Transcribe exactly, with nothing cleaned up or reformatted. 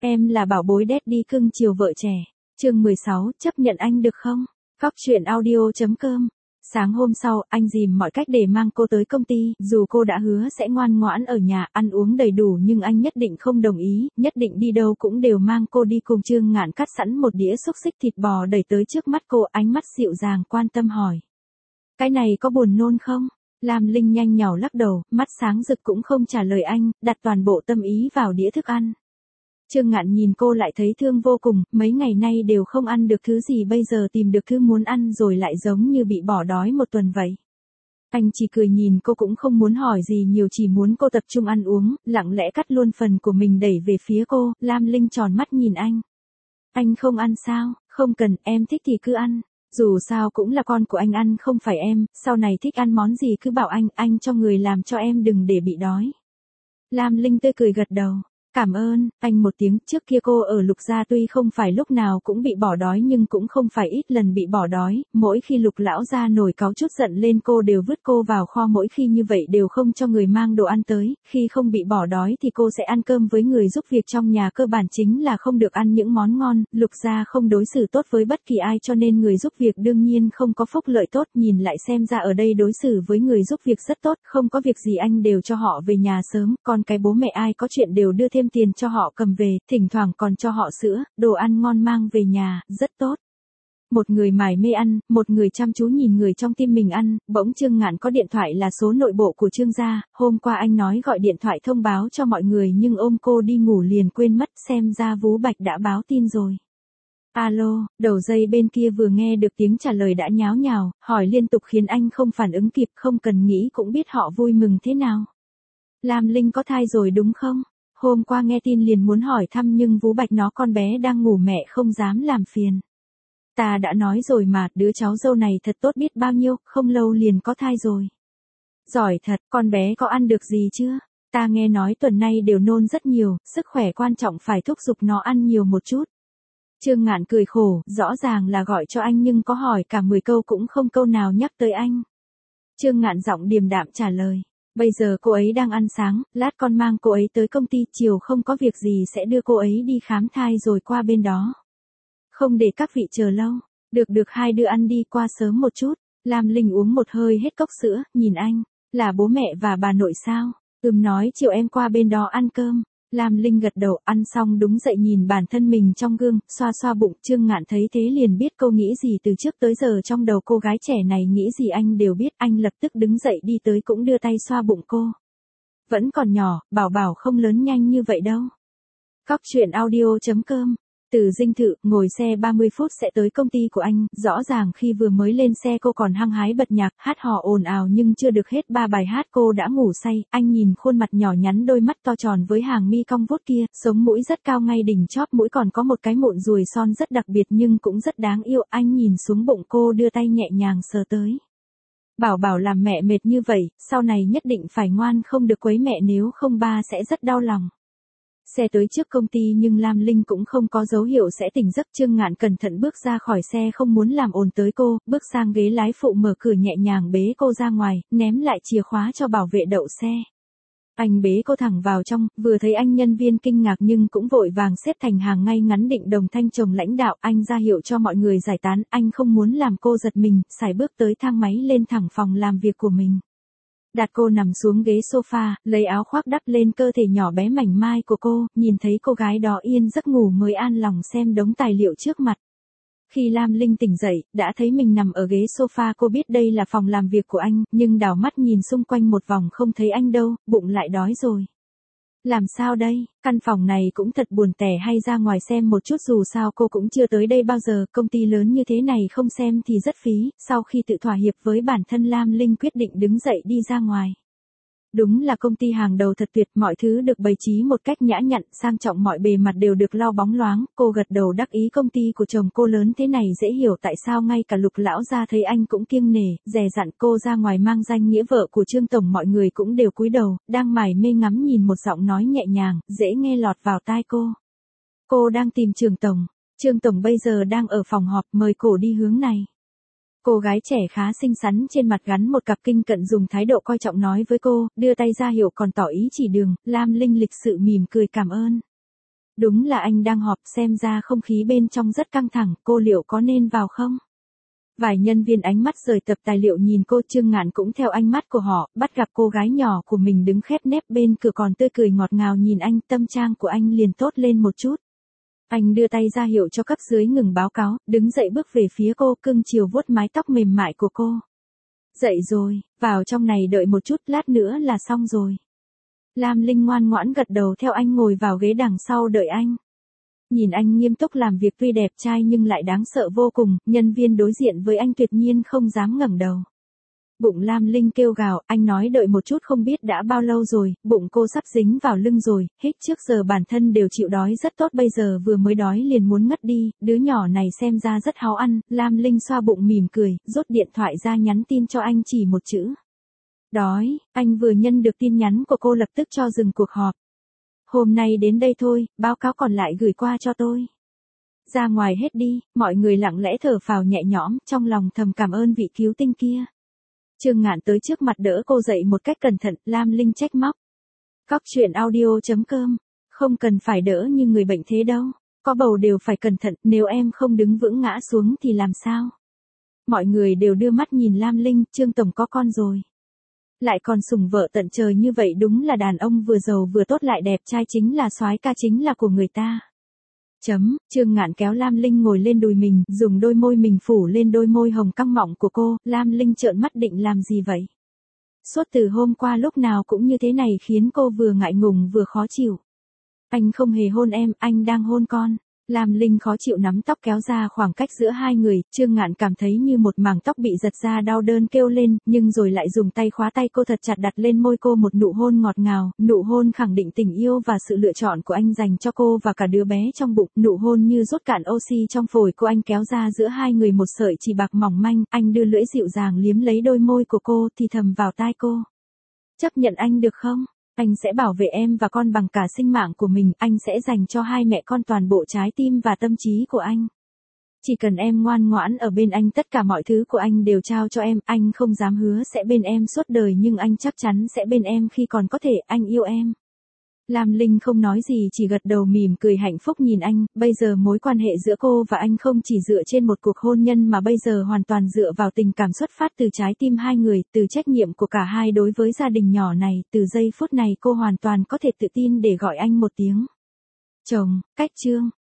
Em là bảo bối daddy cưng chiều vợ trẻ. Chương mười sáu, chấp nhận anh được không? Cóc truyện audio chấm com. Sáng hôm sau, anh dìm mọi cách để mang cô tới công ty, dù cô đã hứa sẽ ngoan ngoãn ở nhà, ăn uống đầy đủ nhưng anh nhất định không đồng ý, nhất định đi đâu cũng đều mang cô đi cùng. Trương Ngạn cắt sẵn một đĩa xúc xích thịt bò đẩy tới trước mắt cô, ánh mắt dịu dàng quan tâm hỏi. Cái này có buồn nôn không? Lam Linh nhanh nhảu lắc đầu, mắt sáng rực cũng không trả lời anh, đặt toàn bộ tâm ý vào đĩa thức ăn. Trương Ngạn nhìn cô lại thấy thương vô cùng, mấy ngày nay đều không ăn được thứ gì, bây giờ tìm được thứ muốn ăn rồi lại giống như bị bỏ đói một tuần vậy. Anh chỉ cười nhìn cô cũng không muốn hỏi gì nhiều, chỉ muốn cô tập trung ăn uống, lặng lẽ cắt luôn phần của mình đẩy về phía cô. Lam Linh tròn mắt nhìn anh. Anh không ăn sao? Không cần, em thích thì cứ ăn. Dù sao cũng là con của anh ăn không phải em, sau này thích ăn món gì cứ bảo anh, anh cho người làm cho em đừng để bị đói. Lam Linh tươi cười gật đầu. Cảm ơn, anh một tiếng. Trước kia cô ở Lục gia tuy không phải lúc nào cũng bị bỏ đói nhưng cũng không phải ít lần bị bỏ đói, mỗi khi Lục lão gia nổi cáu chút giận lên cô đều vứt cô vào kho, mỗi khi như vậy đều không cho người mang đồ ăn tới, khi không bị bỏ đói thì cô sẽ ăn cơm với người giúp việc trong nhà, cơ bản chính là không được ăn những món ngon. Lục gia không đối xử tốt với bất kỳ ai cho nên người giúp việc đương nhiên không có phúc lợi tốt, nhìn lại xem ra ở đây đối xử với người giúp việc rất tốt, không có việc gì anh đều cho họ về nhà sớm, còn cái bố mẹ ai có chuyện đều đưa thêm tiền cho họ cầm về, thỉnh thoảng còn cho họ sữa, đồ ăn ngon mang về nhà, rất tốt. Một người mải mê ăn, một người chăm chú nhìn người trong tim mình ăn. Bỗng Trương Ngạn có điện thoại là số nội bộ của Trương gia, hôm qua anh nói gọi điện thoại thông báo cho mọi người nhưng ôm cô đi ngủ liền quên mất, xem ra Vú Bạch đã báo tin rồi. Alo, đầu dây bên kia vừa nghe được tiếng trả lời đã nháo nhào, hỏi liên tục khiến anh không phản ứng kịp, không cần nghĩ cũng biết họ vui mừng thế nào. Lam Linh có thai rồi đúng không? Hôm qua nghe tin liền muốn hỏi thăm nhưng Vú Bạch nó con bé đang ngủ mẹ không dám làm phiền. Ta đã nói rồi mà, đứa cháu dâu này thật tốt biết bao nhiêu, không lâu liền có thai rồi. Giỏi thật, con bé có ăn được gì chưa? Ta nghe nói tuần nay đều nôn rất nhiều, sức khỏe quan trọng, phải thúc giục nó ăn nhiều một chút. Trương Ngạn cười khổ, rõ ràng là gọi cho anh nhưng có hỏi cả mười câu cũng không câu nào nhắc tới anh. Trương Ngạn giọng điềm đạm trả lời. Bây giờ cô ấy đang ăn sáng, lát con mang cô ấy tới công ty, chiều không có việc gì sẽ đưa cô ấy đi khám thai rồi qua bên đó. Không để các vị chờ lâu. Được được, hai đứa ăn đi, qua sớm một chút. Lam Linh uống một hơi hết cốc sữa, nhìn anh. Là bố mẹ và bà nội sao? Ừm, nói chiều em qua bên đó ăn cơm. Lam Linh gật đầu, ăn xong đúng dậy nhìn bản thân mình trong gương, xoa xoa bụng. Trương Ngạn thấy thế liền biết cô nghĩ gì, từ trước tới giờ trong đầu cô gái trẻ này nghĩ gì anh đều biết, anh lập tức đứng dậy đi tới cũng đưa tay xoa bụng cô. Vẫn còn nhỏ, bảo bảo không lớn nhanh như vậy đâu. Cóc truyện audio chấm com. Từ dinh thự, ngồi xe ba mươi phút sẽ tới công ty của anh, rõ ràng khi vừa mới lên xe cô còn hăng hái bật nhạc, hát hò ồn ào nhưng chưa được hết ba bài hát cô đã ngủ say. Anh nhìn khuôn mặt nhỏ nhắn, đôi mắt to tròn với hàng mi cong vút kia, sống mũi rất cao ngay đỉnh chóp mũi còn có một cái mụn ruồi son rất đặc biệt nhưng cũng rất đáng yêu. Anh nhìn xuống bụng cô, đưa tay nhẹ nhàng sờ tới. Bảo bảo làm mẹ mệt như vậy, sau này nhất định phải ngoan, không được quấy mẹ, nếu không ba sẽ rất đau lòng. Xe tới trước công ty nhưng Lam Linh cũng không có dấu hiệu sẽ tỉnh giấc. Trương Ngạn cẩn thận bước ra khỏi xe không muốn làm ồn tới cô, bước sang ghế lái phụ mở cửa nhẹ nhàng bế cô ra ngoài, ném lại chìa khóa cho bảo vệ đậu xe. Anh bế cô thẳng vào trong, vừa thấy anh nhân viên kinh ngạc nhưng cũng vội vàng xếp thành hàng ngay ngắn định đồng thanh chồng lãnh đạo. Anh ra hiệu cho mọi người giải tán, anh không muốn làm cô giật mình, sải bước tới thang máy lên thẳng phòng làm việc của mình. Đặt cô nằm xuống ghế sofa, lấy áo khoác đắp lên cơ thể nhỏ bé mảnh mai của cô, nhìn thấy cô gái đó yên giấc ngủ mới an lòng xem đống tài liệu trước mặt. Khi Lam Linh tỉnh dậy, đã thấy mình nằm ở ghế sofa, cô biết đây là phòng làm việc của anh, nhưng đảo mắt nhìn xung quanh một vòng không thấy anh đâu, bụng lại đói rồi. Làm sao đây, căn phòng này cũng thật buồn tẻ, hay ra ngoài xem một chút, dù sao cô cũng chưa tới đây bao giờ, công ty lớn như thế này không xem thì rất phí. Sau khi tự thỏa hiệp với bản thân, Lam Linh quyết định đứng dậy đi ra ngoài. Đúng là công ty hàng đầu thật tuyệt, mọi thứ được bày trí một cách nhã nhặn, sang trọng, mọi bề mặt đều được lau bóng loáng. Cô gật đầu đắc ý, công ty của chồng cô lớn thế này dễ hiểu tại sao ngay cả Lục lão gia thấy anh cũng kiêng nể, dè dặn cô ra ngoài mang danh nghĩa vợ của Trương tổng, mọi người cũng đều cúi đầu, đang mải mê ngắm nhìn một giọng nói nhẹ nhàng, dễ nghe lọt vào tai cô. Cô đang tìm Trương tổng, Trương tổng bây giờ đang ở phòng họp, mời cô đi hướng này. Cô gái trẻ khá xinh xắn, trên mặt gắn một cặp kinh cận, dùng thái độ coi trọng nói với cô, đưa tay ra hiệu còn tỏ ý chỉ đường. Lam Linh lịch sự mỉm cười cảm ơn. Đúng là anh đang họp, xem ra không khí bên trong rất căng thẳng, cô liệu có nên vào không? Vài nhân viên ánh mắt rời tập tài liệu nhìn cô, Trương Ngạn cũng theo ánh mắt của họ, bắt gặp cô gái nhỏ của mình đứng khép nép bên cửa còn tươi cười ngọt ngào nhìn anh, tâm trạng của anh liền tốt lên một chút. Anh đưa tay ra hiệu cho cấp dưới ngừng báo cáo, đứng dậy bước về phía cô, cưng chiều vuốt mái tóc mềm mại của cô. Dậy rồi, vào trong này đợi một chút, lát nữa là xong rồi. Lam Linh ngoan ngoãn gật đầu theo anh ngồi vào ghế đằng sau đợi anh. Nhìn anh nghiêm túc làm việc tuy đẹp trai nhưng lại đáng sợ vô cùng, nhân viên đối diện với anh tuyệt nhiên không dám ngẩng đầu. Bụng Lam Linh kêu gào, anh nói đợi một chút không biết đã bao lâu rồi, bụng cô sắp dính vào lưng rồi, hít trước giờ bản thân đều chịu đói rất tốt bây giờ vừa mới đói liền muốn ngất đi, đứa nhỏ này xem ra rất háo ăn, Lam Linh xoa bụng mỉm cười, rút điện thoại ra nhắn tin cho anh chỉ một chữ. Đói, anh vừa nhận được tin nhắn của cô lập tức cho dừng cuộc họp. Hôm nay đến đây thôi, báo cáo còn lại gửi qua cho tôi. Ra ngoài hết đi, mọi người lặng lẽ thở phào nhẹ nhõm, trong lòng thầm cảm ơn vị cứu tinh kia. Trương Ngạn tới trước mặt đỡ cô dậy một cách cẩn thận, Lam Linh trách móc. Cóc truyện audio chấm com, không cần phải đỡ như người bệnh thế đâu, có bầu đều phải cẩn thận, nếu em không đứng vững ngã xuống thì làm sao? Mọi người đều đưa mắt nhìn Lam Linh, Trương Tổng có con rồi. Lại còn sủng vợ tận trời như vậy đúng là đàn ông vừa giàu vừa tốt lại đẹp trai chính là soái ca chính là của người ta. Chấm, Trương Ngạn kéo Lam Linh ngồi lên đùi mình, dùng đôi môi mình phủ lên đôi môi hồng căng mọng của cô, Lam Linh trợn mắt định làm gì vậy? Suốt từ hôm qua lúc nào cũng như thế này khiến cô vừa ngại ngùng vừa khó chịu. Anh không hề hôn em, anh đang hôn con. Lam Linh khó chịu nắm tóc kéo ra khoảng cách giữa hai người, Trương Ngạn cảm thấy như một mảng tóc bị giật ra đau đớn kêu lên, nhưng rồi lại dùng tay khóa tay cô thật chặt đặt lên môi cô một nụ hôn ngọt ngào, nụ hôn khẳng định tình yêu và sự lựa chọn của anh dành cho cô và cả đứa bé trong bụng, nụ hôn như rút cạn oxy trong phổi cô anh kéo ra giữa hai người một sợi chỉ bạc mỏng manh, anh đưa lưỡi dịu dàng liếm lấy đôi môi của cô thì thầm vào tai cô. Chấp nhận anh được không? Anh sẽ bảo vệ em và con bằng cả sinh mạng của mình, anh sẽ dành cho hai mẹ con toàn bộ trái tim và tâm trí của anh. Chỉ cần em ngoan ngoãn ở bên anh tất cả mọi thứ của anh đều trao cho em, anh không dám hứa sẽ bên em suốt đời nhưng anh chắc chắn sẽ bên em khi còn có thể, anh yêu em. Lam Linh không nói gì chỉ gật đầu mỉm cười hạnh phúc nhìn anh, bây giờ mối quan hệ giữa cô và anh không chỉ dựa trên một cuộc hôn nhân mà bây giờ hoàn toàn dựa vào tình cảm xuất phát từ trái tim hai người, từ trách nhiệm của cả hai đối với gia đình nhỏ này, từ giây phút này cô hoàn toàn có thể tự tin để gọi anh một tiếng chồng, cách chương.